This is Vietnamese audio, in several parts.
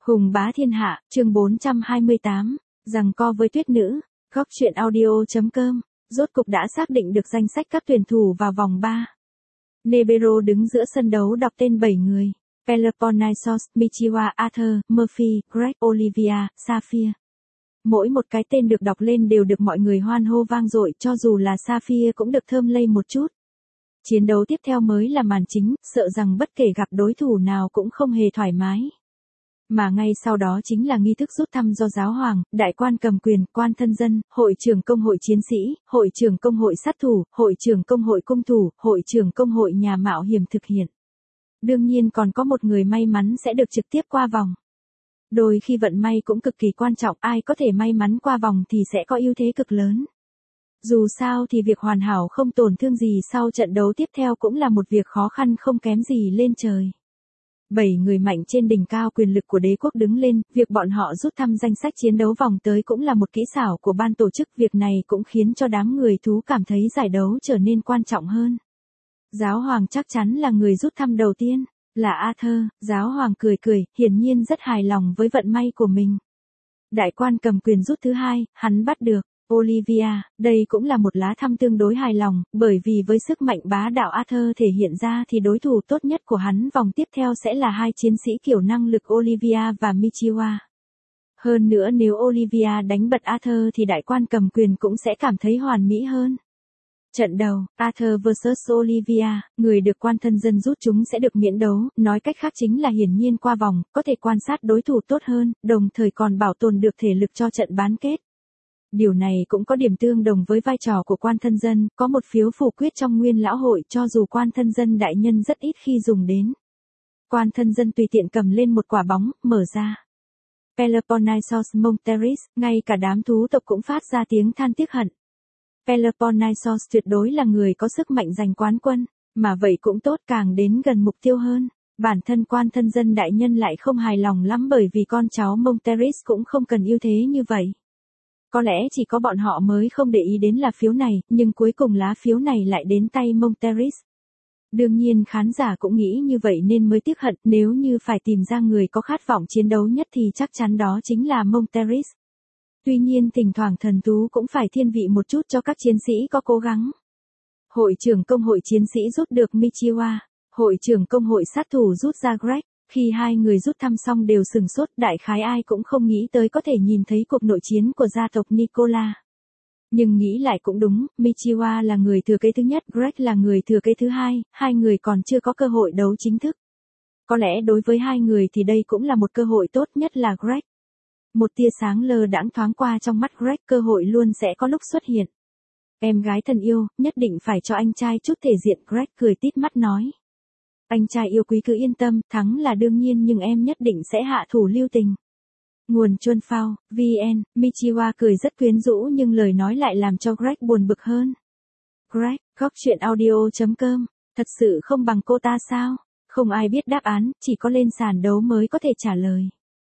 Hùng bá thiên hạ, chương 428, giằng co với tuyết nữ, góc truyện audio.com, rốt cục đã xác định được danh sách các tuyển thủ vào vòng 3. Nebero đứng giữa sân đấu đọc tên 7 người, Peloponnesos, Michiwa, Arthur, Murphy, Greg, Olivia, Sapphire. Mỗi một cái tên được đọc lên đều được mọi người hoan hô vang dội, cho dù là Sapphire cũng được thơm lây một chút. Chiến đấu tiếp theo mới là màn chính, sợ rằng bất kể gặp đối thủ nào cũng không hề thoải mái. Mà ngay sau đó chính là nghi thức rút thăm do giáo hoàng, đại quan cầm quyền, quan thân dân, hội trưởng công hội chiến sĩ, hội trưởng công hội sát thủ, hội trưởng công hội cung thủ, hội trưởng công hội nhà mạo hiểm thực hiện. Đương nhiên còn có một người may mắn sẽ được trực tiếp qua vòng. Đôi khi vận may cũng cực kỳ quan trọng, ai có thể may mắn qua vòng thì sẽ có ưu thế cực lớn. Dù sao thì việc hoàn hảo không tổn thương gì sau trận đấu tiếp theo cũng là một việc khó khăn không kém gì lên trời. 7 người mạnh trên đỉnh cao quyền lực của đế quốc đứng lên, việc bọn họ rút thăm danh sách chiến đấu vòng tới cũng là một kỹ xảo của ban tổ chức, việc này cũng khiến cho đám người thú cảm thấy giải đấu trở nên quan trọng hơn. Giáo hoàng chắc chắn là người rút thăm đầu tiên, là Arthur, giáo hoàng cười cười, hiển nhiên rất hài lòng với vận may của mình. Đại quan cầm quyền rút thứ hai, hắn bắt được Olivia, đây cũng là một lá thăm tương đối hài lòng, bởi vì với sức mạnh bá đạo Arthur thể hiện ra thì đối thủ tốt nhất của hắn vòng tiếp theo sẽ là hai chiến sĩ kiểu năng lực Olivia và Michiwa. Hơn nữa nếu Olivia đánh bật Arthur thì đại quan cầm quyền cũng sẽ cảm thấy hoàn mỹ hơn. Trận đầu, Arthur vs Olivia, người được quan thân dân rút chúng sẽ được miễn đấu, nói cách khác chính là hiển nhiên qua vòng, có thể quan sát đối thủ tốt hơn, đồng thời còn bảo tồn được thể lực cho trận bán kết. Điều này cũng có điểm tương đồng với vai trò của quan thân dân, có một phiếu phủ quyết trong nguyên lão hội cho dù quan thân dân đại nhân rất ít khi dùng đến. Quan thân dân tùy tiện cầm lên một quả bóng, mở ra. Peloponnesos Monteris, ngay cả đám thú tộc cũng phát ra tiếng than tiếc hận. Peloponnesos tuyệt đối là người có sức mạnh giành quán quân, mà vậy cũng tốt, càng đến gần mục tiêu hơn. Bản thân quan thân dân đại nhân lại không hài lòng lắm bởi vì con cháu Monteris cũng không cần ưu thế như vậy. Có lẽ chỉ có bọn họ mới không để ý đến là phiếu này, nhưng cuối cùng lá phiếu này lại đến tay Monteris. Đương nhiên khán giả cũng nghĩ như vậy nên mới tiếc hận, nếu như phải tìm ra người có khát vọng chiến đấu nhất thì chắc chắn đó chính là Monteris. Tuy nhiên thỉnh thoảng thần thú cũng phải thiên vị một chút cho các chiến sĩ có cố gắng. Hội trưởng công hội chiến sĩ rút được Michiwa, hội trưởng công hội sát thủ rút ra Greg. Khi hai người rút thăm xong đều sừng sốt, đại khái ai cũng không nghĩ tới có thể nhìn thấy cuộc nội chiến của gia tộc Nicola. Nhưng nghĩ lại cũng đúng, Michiwa là người thừa kế thứ nhất, Greg là người thừa kế thứ hai, hai người còn chưa có cơ hội đấu chính thức. Có lẽ đối với hai người thì đây cũng là một cơ hội tốt, nhất là Greg. Một tia sáng lơ đãng thoáng qua trong mắt Greg, cơ hội luôn sẽ có lúc xuất hiện. Em gái thân yêu, nhất định phải cho anh trai chút thể diện, Greg cười tít mắt nói. Anh trai yêu quý cứ yên tâm, thắng là đương nhiên nhưng em nhất định sẽ hạ thủ lưu tình. Nguồn Chuân Phao, VN, Michiwa cười rất quyến rũ nhưng lời nói lại làm cho Greg buồn bực hơn. Greg, góc truyện audio.com, thật sự không bằng cô ta sao? Không ai biết đáp án, chỉ có lên sàn đấu mới có thể trả lời.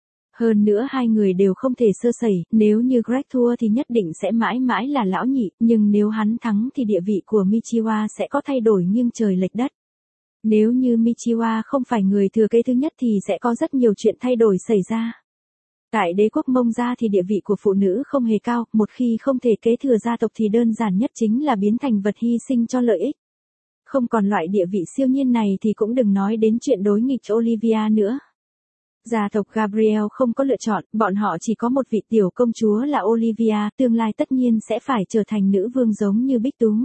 Hơn nữa hai người đều không thể sơ sẩy, nếu như Greg thua thì nhất định sẽ mãi mãi là lão nhị, nhưng nếu hắn thắng thì địa vị của Michiwa sẽ có thay đổi nghiêng trời lệch đất. Nếu như Michiwa không phải người thừa kế thứ nhất thì sẽ có rất nhiều chuyện thay đổi xảy ra. Tại đế quốc Mông gia thì địa vị của phụ nữ không hề cao, một khi không thể kế thừa gia tộc thì đơn giản nhất chính là biến thành vật hy sinh cho lợi ích. Không còn loại địa vị siêu nhiên này thì cũng đừng nói đến chuyện đối nghịch Olivia nữa. Gia tộc Gabriel không có lựa chọn, bọn họ chỉ có một vị tiểu công chúa là Olivia, tương lai tất nhiên sẽ phải trở thành nữ vương giống như Bích Tú.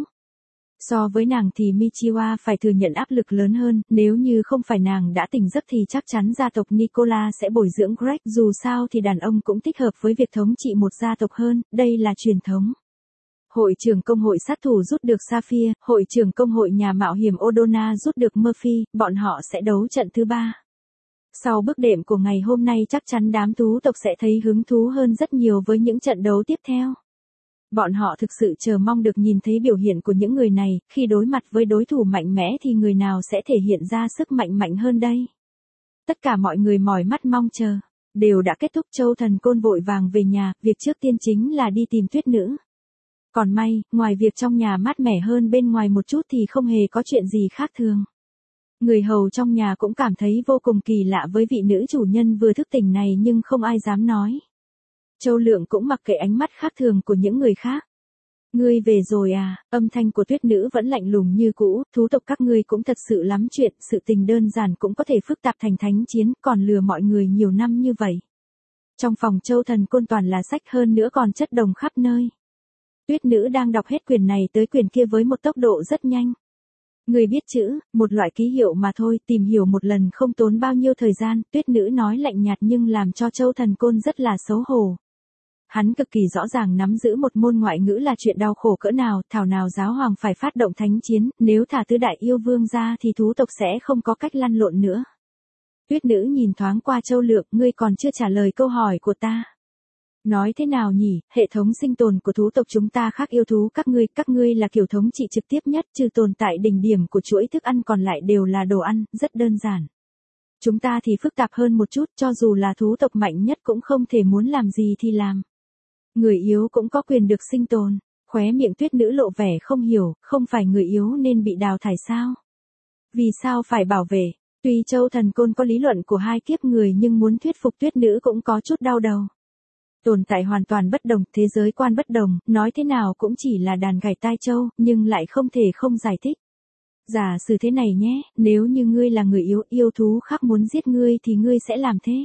So với nàng thì Michiwa phải thừa nhận áp lực lớn hơn, nếu như không phải nàng đã tỉnh giấc thì chắc chắn gia tộc Nicola sẽ bồi dưỡng Greg, dù sao thì đàn ông cũng thích hợp với việc thống trị một gia tộc hơn, đây là truyền thống. Hội trưởng công hội sát thủ rút được Sapphire, hội trưởng công hội nhà mạo hiểm Odona rút được Murphy, bọn họ sẽ đấu trận thứ 3. Sau bước đệm của ngày hôm nay chắc chắn đám thú tộc sẽ thấy hứng thú hơn rất nhiều với những trận đấu tiếp theo. Bọn họ thực sự chờ mong được nhìn thấy biểu hiện của những người này, khi đối mặt với đối thủ mạnh mẽ thì người nào sẽ thể hiện ra sức mạnh hơn đây. Tất cả mọi người mỏi mắt mong chờ, đều đã kết thúc, Châu Thần Côn vội vàng về nhà, việc trước tiên chính là đi tìm tuyết nữ. Còn may, ngoài việc trong nhà mát mẻ hơn bên ngoài một chút thì không hề có chuyện gì khác thường. Người hầu trong nhà cũng cảm thấy vô cùng kỳ lạ với vị nữ chủ nhân vừa thức tỉnh này nhưng không ai dám nói. Châu Lượng cũng mặc kệ ánh mắt khác thường của những người khác. Ngươi về rồi à, âm thanh của tuyết nữ vẫn lạnh lùng như cũ, thú tộc các ngươi cũng thật sự lắm chuyện, sự tình đơn giản cũng có thể phức tạp thành thánh chiến, còn lừa mọi người nhiều năm như vậy. Trong phòng Châu Thần Côn toàn là sách, hơn nữa còn chất đồng khắp nơi. Tuyết nữ đang đọc hết quyền này tới quyền kia với một tốc độ rất nhanh. Người biết chữ, một loại ký hiệu mà thôi, tìm hiểu một lần không tốn bao nhiêu thời gian, tuyết nữ nói lạnh nhạt nhưng làm cho Châu Thần Côn rất là xấu hổ. Hắn cực kỳ rõ ràng nắm giữ một môn ngoại ngữ là chuyện đau khổ cỡ nào, thảo nào giáo hoàng phải phát động thánh chiến, nếu thả tứ đại yêu vương ra thì thú tộc sẽ không có cách lăn lộn nữa. Tuyết nữ nhìn thoáng qua Châu Lượng, ngươi còn chưa trả lời câu hỏi của ta. Nói thế nào nhỉ, hệ thống sinh tồn của thú tộc chúng ta khác yêu thú các ngươi là kiểu thống trị trực tiếp nhất, trừ tồn tại đỉnh điểm của chuỗi thức ăn còn lại đều là đồ ăn, rất đơn giản. Chúng ta thì phức tạp hơn một chút, cho dù là thú tộc mạnh nhất cũng không thể muốn làm gì thì làm. Người yếu cũng có quyền được sinh tồn, khóe miệng tuyết nữ lộ vẻ không hiểu, không phải người yếu nên bị đào thải sao? Vì sao phải bảo vệ? Tuy Châu Thần Côn có lý luận của hai kiếp người nhưng muốn thuyết phục tuyết nữ cũng có chút đau đầu. Tồn tại hoàn toàn bất đồng, thế giới quan bất đồng, nói thế nào cũng chỉ là đàn gảy tai châu, nhưng lại không thể không giải thích. Giả sử thế này nhé, nếu như ngươi là người yếu, yêu thú khác muốn giết ngươi thì ngươi sẽ làm thế.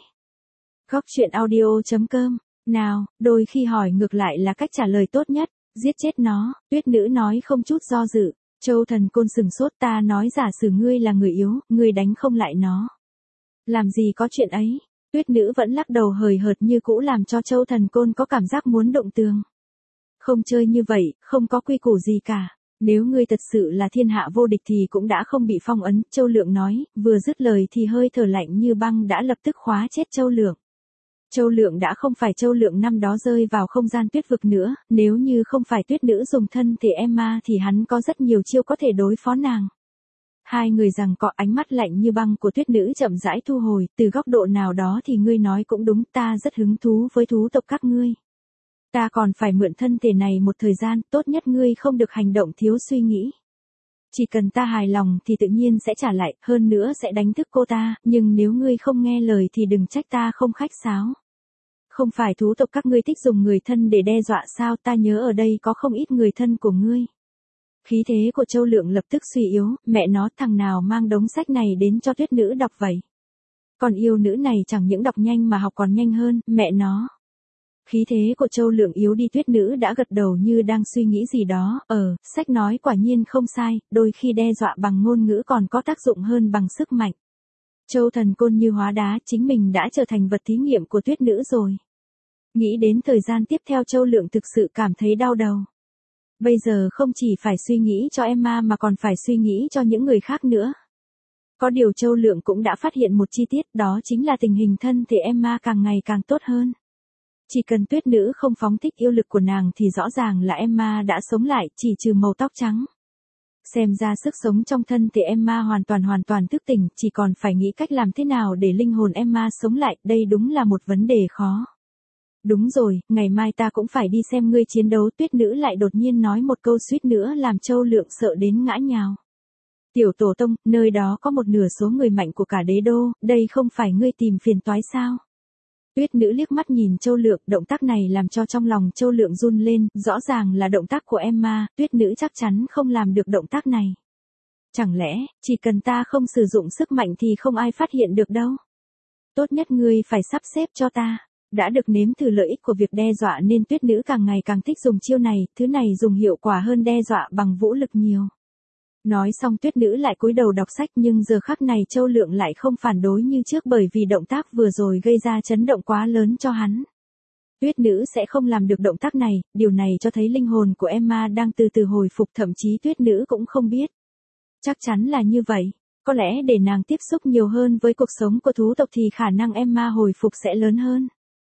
Góc truyện audio.com. Nào, đôi khi hỏi ngược lại là cách trả lời tốt nhất, giết chết nó, tuyết nữ nói không chút do dự. Châu Thần Côn sừng sốt, ta nói giả sử ngươi là người yếu, ngươi đánh không lại nó. Làm gì có chuyện ấy. Tuyết nữ vẫn lắc đầu hời hợt như cũ làm cho Châu Thần Côn có cảm giác muốn động tường. Không chơi như vậy, không có quy củ gì cả. Nếu ngươi thật sự là thiên hạ vô địch thì cũng đã không bị phong ấn, Châu Lượng nói, vừa dứt lời thì hơi thở lạnh như băng đã lập tức khóa chết Châu Lượng. Châu Lượng đã không phải Châu Lượng năm đó rơi vào không gian tuyết vực nữa, nếu như không phải tuyết nữ dùng thân thể Emma thì hắn có rất nhiều chiêu có thể đối phó nàng. Hai người rằng có ánh mắt lạnh như băng của tuyết nữ chậm rãi thu hồi, từ góc độ nào đó thì ngươi nói cũng đúng, ta rất hứng thú với thú tộc các ngươi. Ta còn phải mượn thân thể này một thời gian, tốt nhất ngươi không được hành động thiếu suy nghĩ. Chỉ cần ta hài lòng thì tự nhiên sẽ trả lại, hơn nữa sẽ đánh thức cô ta, nhưng nếu ngươi không nghe lời thì đừng trách ta không khách sáo. Không phải thú tộc các ngươi thích dùng người thân để đe dọa sao, ta nhớ ở đây có không ít người thân của ngươi. Khí thế của Châu Lượng lập tức suy yếu, mẹ nó, thằng nào mang đống sách này đến cho tuyết nữ đọc vậy. Còn yêu nữ này chẳng những đọc nhanh mà học còn nhanh hơn, mẹ nó. Khí thế của Châu Lượng yếu đi, tuyết nữ đã gật đầu như đang suy nghĩ gì đó, sách nói quả nhiên không sai, đôi khi đe dọa bằng ngôn ngữ còn có tác dụng hơn bằng sức mạnh. Châu Thần Côn như hóa đá, chính mình đã trở thành vật thí nghiệm của tuyết nữ rồi. Nghĩ đến thời gian tiếp theo Châu Lượng thực sự cảm thấy đau đầu. Bây giờ không chỉ phải suy nghĩ cho Emma mà còn phải suy nghĩ cho những người khác nữa. Có điều Châu Lượng cũng đã phát hiện một chi tiết, đó chính là tình hình thân thể Emma càng ngày càng tốt hơn. Chỉ cần tuyết nữ không phóng thích yêu lực của nàng thì rõ ràng là Emma đã sống lại, chỉ trừ màu tóc trắng. Xem ra sức sống trong thân thể Emma hoàn toàn thức tỉnh, chỉ còn phải nghĩ cách làm thế nào để linh hồn Emma sống lại, đây đúng là một vấn đề khó. Đúng rồi, ngày mai ta cũng phải đi xem ngươi chiến đấu, tuyết nữ lại đột nhiên nói một câu suýt nữa làm Châu Lượng sợ đến ngã nhào. Tiểu tổ tông, nơi đó có một nửa số người mạnh của cả đế đô, đây không phải ngươi tìm phiền toái sao? Tuyết nữ liếc mắt nhìn Châu Lượng, động tác này làm cho trong lòng Châu Lượng run lên, rõ ràng là động tác của Emma, tuyết nữ chắc chắn không làm được động tác này. Chẳng lẽ, chỉ cần ta không sử dụng sức mạnh thì không ai phát hiện được đâu? Tốt nhất ngươi phải sắp xếp cho ta. Đã được nếm thử lợi ích của việc đe dọa nên tuyết nữ càng ngày càng thích dùng chiêu này, thứ này dùng hiệu quả hơn đe dọa bằng vũ lực nhiều. Nói xong tuyết nữ lại cúi đầu đọc sách, nhưng giờ khắc này Châu Lượng lại không phản đối như trước bởi vì động tác vừa rồi gây ra chấn động quá lớn cho hắn. Tuyết nữ sẽ không làm được động tác này, điều này cho thấy linh hồn của Emma đang từ từ hồi phục, thậm chí tuyết nữ cũng không biết. Chắc chắn là như vậy, có lẽ để nàng tiếp xúc nhiều hơn với cuộc sống của thú tộc thì khả năng Emma hồi phục sẽ lớn hơn.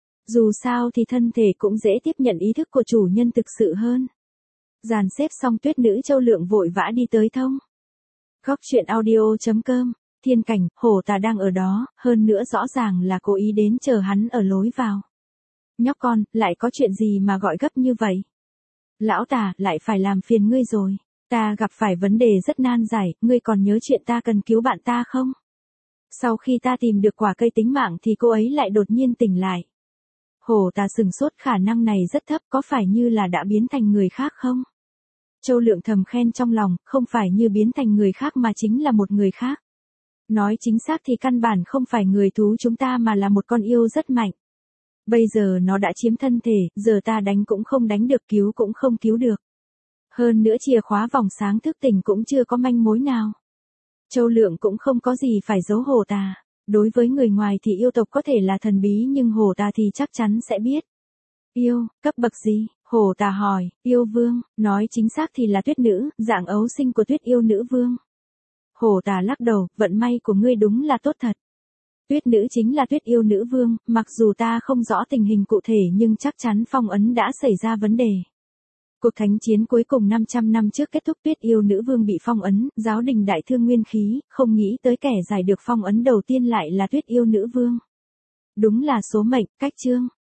Dù sao thì thân thể cũng dễ tiếp nhận ý thức của chủ nhân thực sự hơn. Dàn xếp xong tuyết nữ Châu Lượng vội vã đi tới thông. Góc truyện audio.com, thiên cảnh, hổ tà đang ở đó, hơn nữa rõ ràng là cố ý đến chờ hắn ở lối vào. Nhóc con, lại có chuyện gì mà gọi gấp như vậy? Lão tà, lại phải làm phiền ngươi rồi. Ta gặp phải vấn đề rất nan giải, ngươi còn nhớ chuyện ta cần cứu bạn ta không? Sau khi ta tìm được quả cây tính mạng thì cô ấy lại đột nhiên tỉnh lại. Hổ Tà sừng sốt, khả năng này rất thấp, có phải như là đã biến thành người khác không? Châu Lượng thầm khen trong lòng, không phải như biến thành người khác mà chính là một người khác. Nói chính xác thì căn bản không phải người thú chúng ta mà là một con yêu rất mạnh. Bây giờ nó đã chiếm thân thể, giờ ta đánh cũng không đánh được, cứu cũng không cứu được. Hơn nữa chìa khóa vòng sáng thức tỉnh cũng chưa có manh mối nào. Châu Lượng cũng không có gì phải giấu Hổ Tà. Đối với người ngoài thì yêu tộc có thể là thần bí nhưng Hổ Tà thì chắc chắn sẽ biết. Yêu, cấp bậc gì? Hổ Tà hỏi. Yêu vương, nói chính xác thì là tuyết nữ, dạng ấu sinh của tuyết yêu nữ vương. Hổ Tà lắc đầu, vận may của ngươi đúng là tốt thật. Tuyết nữ chính là tuyết yêu nữ vương, mặc dù ta không rõ tình hình cụ thể nhưng chắc chắn phong ấn đã xảy ra vấn đề. Cuộc thánh chiến cuối cùng 500 năm trước kết thúc, tuyết yêu nữ vương bị phong ấn, giáo đình đại thương nguyên khí, không nghĩ tới kẻ giải được phong ấn đầu tiên lại là tuyết yêu nữ vương. Đúng là số mệnh, cách chương.